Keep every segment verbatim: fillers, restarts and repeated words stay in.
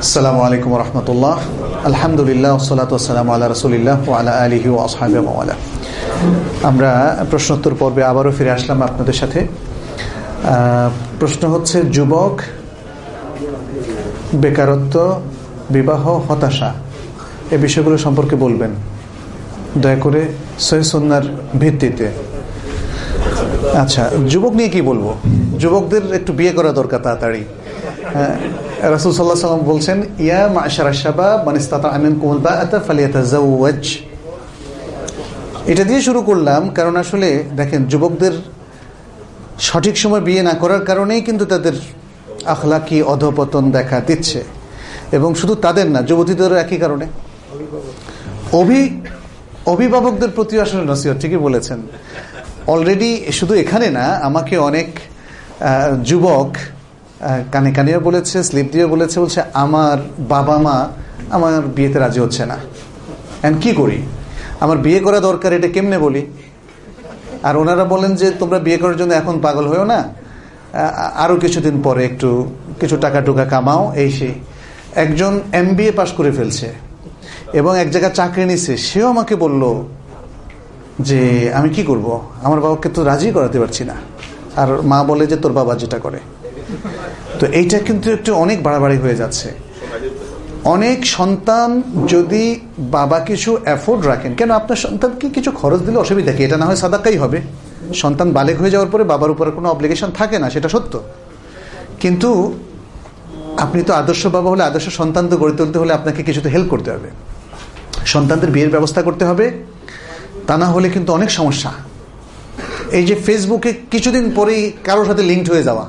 আসসালামু আলাইকুম ওয়া রাহমাতুল্লাহ। আলহামদুলিল্লাহ ওয়াসসালাতু ওয়াসসালামু আলা রাসূলিল্লাহ ওয়া আলা আলিহি ওয়া আসহাবিহি ওয়া ওয়ালা। আমরা প্রশ্নোত্তর পর্বে আবারও ফিরে আসলাম আপনাদের সাথে। প্রশ্ন হচ্ছে, যুবক, বেকারত্ব, বিবাহ, হতাশা, এই বিষয়গুলো সম্পর্কে বলবেন দয়া করে সহিহ সুন্নাহর ভিত্তিতে। আচ্ছা, যুবক নিয়ে কি বলবো? যুবকদের একটু বিয়ে করা দরকার তাড়াতাড়ি। রাসূল সাল্লাল্লাহু আলাইহি ওয়াসাল্লাম বলছেন, ইয়া মা'শারাশ শাবাব মান ইসতাতা'a মিনকুমুল বা'আতা ফালিয়াতাযাওয়াজ। এটা দিয়ে শুরু করলাম কারণ আসলে দেখেন, যুবকদের সঠিক সময় বিয়ে না করার কারণেই কিন্তু তাদের আখলাকি অধঃপতন দেখা দিচ্ছে। এবং শুধু তাদের না, যুবতীদেরও একই কারণে। অভি অভিভাবকদের প্রতি আসলে নসিহত, ঠিকই বলেছেন। অলরেডি শুধু এখানে না, আমাকে অনেক যুবক কানে কানেও বলেছে, স্লিপ দিয়ে বলেছে, বলছে আমার বাবা মা আমার বিয়েতে রাজি হচ্ছে না, এখন কি করি, আমার বিয়ে করা দরকার, এটা কেমনে বলি? আর ওনারা বলেন যে তোমরা বিয়ে করার জন্য এখন পাগল হয়েও না, আরো কিছুদিন পরে একটু কিছু টাকা টুকা কামাও, এই সেই। একজন এম বি এ পাশ করে ফেলছে এবং এক জায়গায় চাকরি নিচ্ছে, সেও আমাকে বলল যে আমি কি করব, আমার বাবাকে তো রাজি করাতে পারছি না। আর মা বলে যে তোর বাবা যেটা করে। তো এইটা কিন্তু একটু অনেক বাড়াবাড়ি হয়ে যাচ্ছে। অনেক সন্তান যদি বাবা কিছু এফোর্ড রাখেন, কেন আপনার সন্তানকে কিছু খরচ দিলে অসুবিধা কি? এটা না হয় সাদাকাই হবে। সন্তান বালেগ হয়ে যাওয়ার পরে বাবার উপরে কোনো অব্লিগেশন থাকে না, সেটা সত্য। কিন্তু আপনি তো আদর্শ বাবা হলে, আদর্শ সন্তান তো গড়ে তুলতে হলে আপনাকে কিছু তো হেল্প করতে হবে, সন্তানদের বিয়ের ব্যবস্থা করতে হবে। তা না হলে কিন্তু অনেক সমস্যা। এই যে ফেসবুকে কিছুদিন পরেই কারোর সাথে লিঙ্কড হয়ে যাওয়া,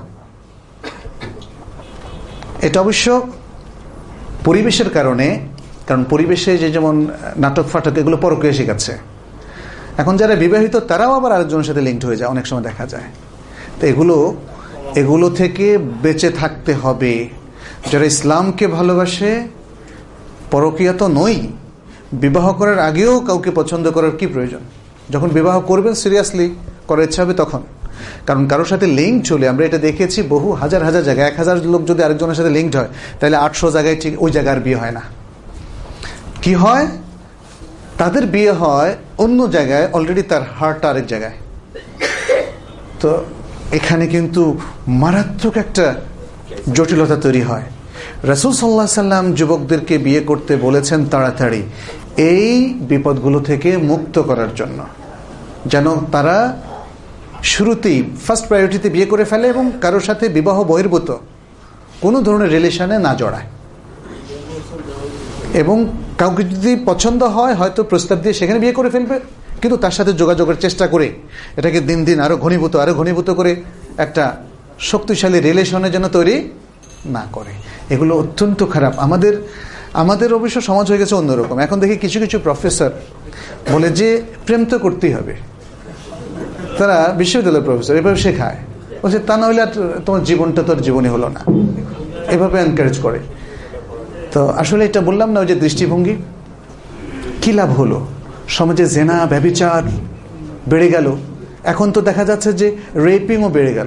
এটা অবশ্য পরিবেশের কারণে। কারণ পরিবেশে যে যেমন নাটক ফাটক এগুলো পরকীয়া শেখাচ্ছে। এখন যারা বিবাহিত তারাও আবার আরেকজনের সাথে লিঙ্কড হয়ে যায়, অনেক সময় দেখা যায়। তো এগুলো এগুলো থেকে বেঁচে থাকতে হবে। যারা ইসলামকে ভালোবাসে, পরকীয়া তো নই, বিবাহ করার আগেও কাউকে পছন্দ করার কি প্রয়োজন? যখন বিবাহ করবেন সিরিয়াসলি করার ইচ্ছা হবে তখন। কারণ কারোর সাথে লিঙ্ক চলে, আমরা এটা দেখেছি বহু হাজার হাজার জায়গায়। এক হাজার লোক যদি আরেকজনের সাথে লিঙ্কড হয়, তাহলে আটশো জায়গায় ঠিক ওই জায়গার বিয়ে হয় না। কি হয়? তাদের বিয়ে হয় অন্য জায়গায়, অলরেডি তার হার্টটা আরেক জায়গায়। তো এখানে কিন্তু মারাত্মক একটা জটিলতা তৈরি হয়। রাসূল সাল্লাল্লাহু আলাইহি সাল্লাম যুবকদেরকে বিয়ে করতে বলেছেন তাড়াতাড়ি, এই বিপদগুলো থেকে মুক্ত করার জন্য, যেন তারা শুরুতেই ফার্স্ট প্রায়োরিটিতে বিয়ে করে ফেলে এবং কারোর সাথে বিবাহ বহির্ভূত কোনো ধরনের রিলেশনে না জড়ায়। এবং কাউকে যদি পছন্দ হয়, হয়তো প্রস্তাব দিয়ে সেখানে বিয়ে করে ফেলবে, কিন্তু তার সাথে যোগাযোগের চেষ্টা করে এটাকে দিন দিন আরো ঘনীভূত আরো ঘনীভূত করে একটা শক্তিশালী রিলেশনের জন্য তৈরি না করে। এগুলো অত্যন্ত খারাপ। আমাদের আমাদের অবশ্য সমাজ হয়ে গেছে অন্যরকম। এখন দেখি কিছু কিছু প্রফেসর বলে যে প্রেম তো করতেই হবে। তারা বিশ্ববিদ্যালয়ের প্রফেসর, এভাবে শেখায়, বলছে তা না হলে আর তোমার জীবনটা তোর জীবনই হলো না, এভাবে এনকারেজ করে। তো আসলে এটা বললাম না, ওই যে দৃষ্টিভঙ্গি, কি লাভ হলো? সমাজে জেনা ব্যভিচার বেড়ে গেল। এখন তো দেখা যাচ্ছে যে রেপিংও বেড়ে গেল।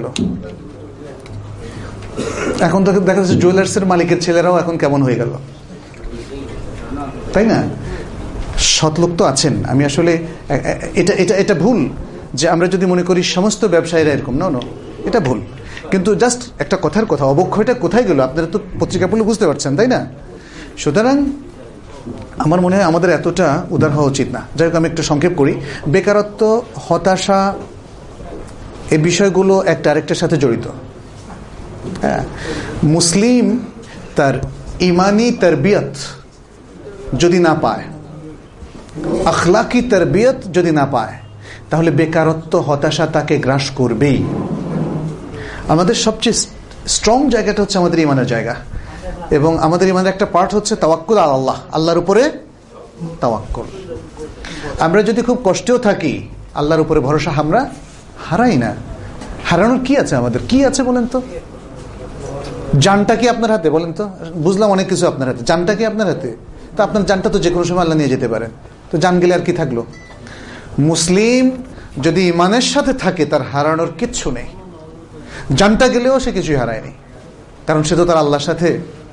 এখন তো দেখা যাচ্ছে জুয়েলার্সের মালিকের ছেলেরাও এখন কেমন হয়ে গেল, তাই না? সৎলোক তো আছেন। আমি আসলে এটা এটা এটা ভুল যে আমরা যদি মনে করি সমস্ত ব্যবসায়ীরা এরকম, না, না, এটা ভুল। কিন্তু জাস্ট একটা কথার কথা, অবক্ষয়টা কোথায় গেল আপনারা তো পত্রিকা পড়লে বুঝতে পারছেন, তাই না? সুতরাং আমার মনে হয় আমাদের এতটা উদার হওয়া উচিত না। যাই হোক, আমি একটু সংক্ষেপ করি। বেকারত্ব, হতাশা, এই বিষয়গুলো একটা আরেকটার সাথে জড়িত। হ্যাঁ, মুসলিম তার ইমানি তারবিয়ত যদি না পায়, আখলাকি তারবিয়ত যদি না পায়, তাহলে বেকারত্ব, হতাশা তাকে গ্রাস করবেই। আমাদের সবচেয়ে স্ট্রং জায়গাটা হচ্ছে আমাদের ইমানের জায়গা, এবং আমাদের ইমানের একটা পার্ট হচ্ছে তাওয়াক্কুল আল্লাহ, আল্লাহর উপরে তাওয়াক্কুল। আমরা যদি খুব কষ্টেও থাকি, আল্লাহর উপরে ভরসা আমরা হারাই না। হারানোর কি আছে আমাদের? কি আছে বলেন তো? জানটা কি আপনার হাতে? বলেন তো। বুঝলাম অনেক কিছু আপনার হাতে, জানটা কি আপনার হাতে? তো আপনার জানটা তো যে কোনো সময় আল্লাহ নিয়ে যেতে পারেন। তো জান গেলে আর কি থাকলো? মুসলিম যদি ইমানের সাথে থাকে, তার হারানোর কিচ্ছু নেই। জানটা গেলেও সে কিছুই হারায়নি, কারণ সে তো তার আল্লাহর সাথে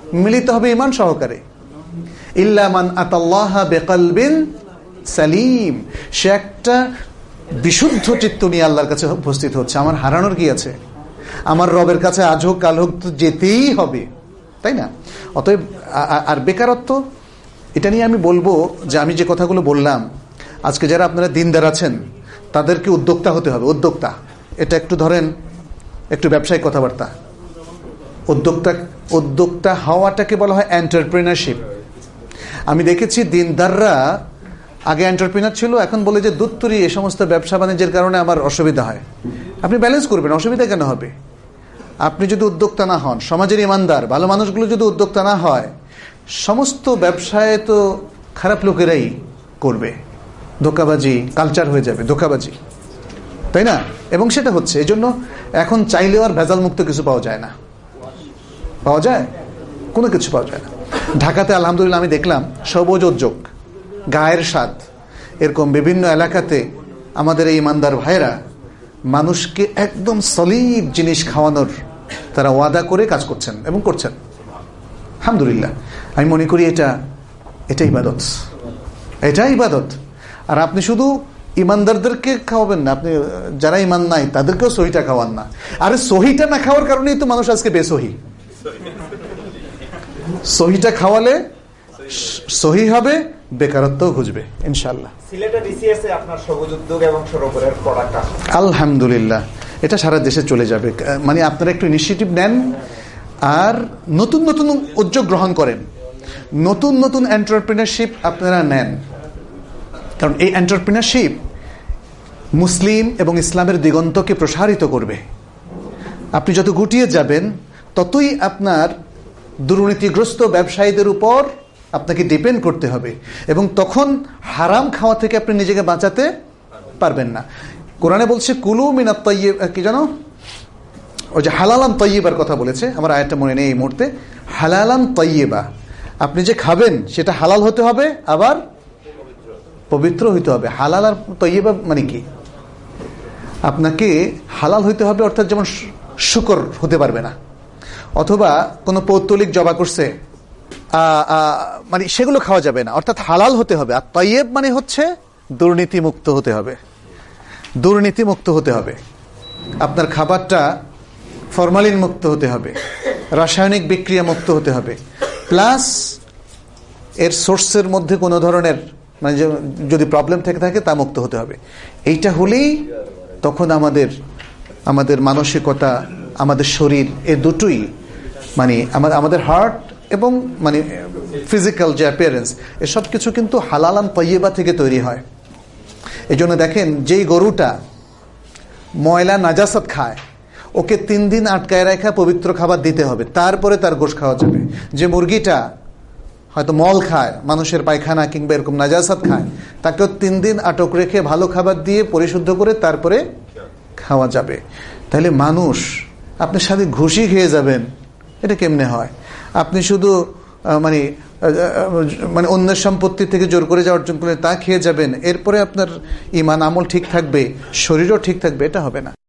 মিলিত হবে ঈমান সহকারে। ইল্লা মান আতাল্লাহা বিকলবিন সালিম, সে একটা বিশুদ্ধ চিত্ত নিয়ে আল্লাহর কাছে উপস্থিত হচ্ছে। আমার হারানোর কি আছে? আমার রবের কাছে আজ হোক কাল হোক তো যেতেই হবে, তাই না? অতএব আর বেকারত্ব, এটা নিয়ে আমি বলবো যে আমি যে কথাগুলো বললাম, আজকে যারা আপনারা দিনদার আছেন তাদেরকে উদ্যোক্তা হতে হবে। উদ্যোক্তা, এটা একটু ধরেন একটু ব্যবসায়িক কথাবার্তা। উদ্যোক্তা উদ্যোক্তা হওয়াটাকে বলা হয় এন্টারপ্রেনারশিপ। আমি দেখেছি দিনদাররা আগে এন্টারপ্রেনার ছিল, এখন বলে যে দুত্তরি এই সমস্ত ব্যবসা বাণিজ্যের কারণে আমার অসুবিধা হয়। আপনি ব্যালেন্স করবেন, অসুবিধা কেন হবে? আপনি যদি উদ্যোক্তা না হন, সমাজের ইমানদার ভালো মানুষগুলো যদি উদ্যোক্তা না হয়, সমস্ত ব্যবসায় তো খারাপ লোকেরাই করবে। ধোঁকাবাজি কালচার হয়ে যাবে, ধোঁকাবাজি, তাই না? এবং সেটা হচ্ছে, এই জন্য এখন চাইলেও আর ভেজাল মুক্ত কিছু পাওয়া যায় না। পাওয়া যায়? কোনো কিছু পাওয়া যায় না। ঢাকাতে আলহামদুলিল্লাহ আমি দেখলাম সবুজ উদ্যোগ, গায়ের স্বাদ, এরকম বিভিন্ন এলাকাতে আমাদের এই ইমানদার ভাইরা মানুষকে একদম সলিড জিনিস খাওয়ানোর তারা ওয়াদা করে কাজ করছেন এবং করছেন। আলহামদুলিল্লাহ, আমি মনে করি এটা এটা ইবাদত, এটা ইবাদত। আর আপনি শুধু ইমানদারদেরকে খাওয়াবেন না, আপনি যারা ইমান নাই তাদেরকেও সহিটা খাওয়ান না। আরে সহিটা না খাওয়ার কারণেই তো মানুষ আজকে বেসহি। সহিটা খাওয়ালে সহি হবে, বেকারত্ব খুঁজবে ইনশাআল্লাহ। সিলেটে ডিসিএসে আপনার সবুজ উদ্যোগ এবং সরোবরের প্রোডাক্ট আলহামদুলিল্লাহ, এটা সারা দেশে চলে যাবে। মানে আপনারা একটু ইনিশিয়েটিভ নেন আর নতুন নতুন উদ্যোগ গ্রহণ করেন, নতুন নতুন এন্টারপ্রেনারশিপ আপনারা নেন। কারণ এই এন্টারপ্রেনারশিপ মুসলিম এবং ইসলামের দিগন্তকে প্রসারিত করবে। আপনি যত গুটিয়ে যাবেন ততই আপনার দুর্নীতিগ্রস্ত ব্যবসায়ীদের উপর আপনাকে ডিপেন্ড করতে হবে, এবং তখন হারাম খাওয়া থেকে আপনি নিজেকে বাঁচাতে পারবেন না। কোরআনে বলছে কুলু মিনাত তাইয়্যিব, কি জানো, ওই যে হালালান তাইয়্যিবার কথা বলেছে, আমার আয়াতটা মনে নেই এই মুহূর্তে। হালালান তাইয়্যিবা, আপনি যে খাবেন সেটা হালাল হতে হবে, আবার পবিত্র হইতে হবে। হালাল আর তাইয়্যিবা মানে কি? আপনাকে হালাল হইতে হবে, অর্থাৎ যেমন শুকর হতে পারবে না, অথবা কোনো পৌত্তলিক জবা করছে মানে সেগুলো খাওয়া যাবে না, অর্থাৎ হালাল হতে হবে। আর তাইয়্যিব মানে হচ্ছে দুর্নীতি মুক্ত হতে হবে, দুর্নীতি মুক্ত হতে হবে। আপনার খাবারটা ফরমালিন মুক্ত হতে হবে, রাসায়নিক বিক্রিয়া মুক্ত হতে হবে, প্লাস এর সোর্সের মধ্যে কোনো ধরনের মানে যদি প্রবলেম থেকে থাকে তা মুক্ত হতে হবে। এইটা হলেই তখন আমাদের আমাদের মানসিকতা, আমাদের শরীর, এ দুটোই মানে আমাদের হার্ট এবং মানে ফিজিক্যাল যে অ্যাপিয়ারেন্স, এসব কিছু কিন্তু হালালান তাইয়্যিবা থেকে তৈরি হয়। এই জন্য দেখেন, যেই গরুটা ময়লা নাজাসাত খায় ওকে তিন দিন আটকায় রাখা পবিত্র খাবার দিতে হবে, তারপরে তার গোশত খাওয়া যাবে। যে মুরগিটা হয়তো মল খায়, মানুষের পায়খানা কিংবা এরকম নাজাসাত খায়, তাকেও তিন দিন আটক রেখে ভালো খাবার দিয়ে পরিশুদ্ধ করে তারপরে খাওয়া যাবে। তাহলে মানুষ, আপনি সাথে ঘুষি খেয়ে যাবেন, এটা কেমনে হয়? আপনি শুধু মানে মানে অন্যের সম্পত্তি থেকে জোর করে যা অর্জন করে তা খেয়ে যাবেন, এরপরে আপনার ঈমান আমল ঠিক থাকবে, শরীরও ঠিক থাকবে, এটা হবে না।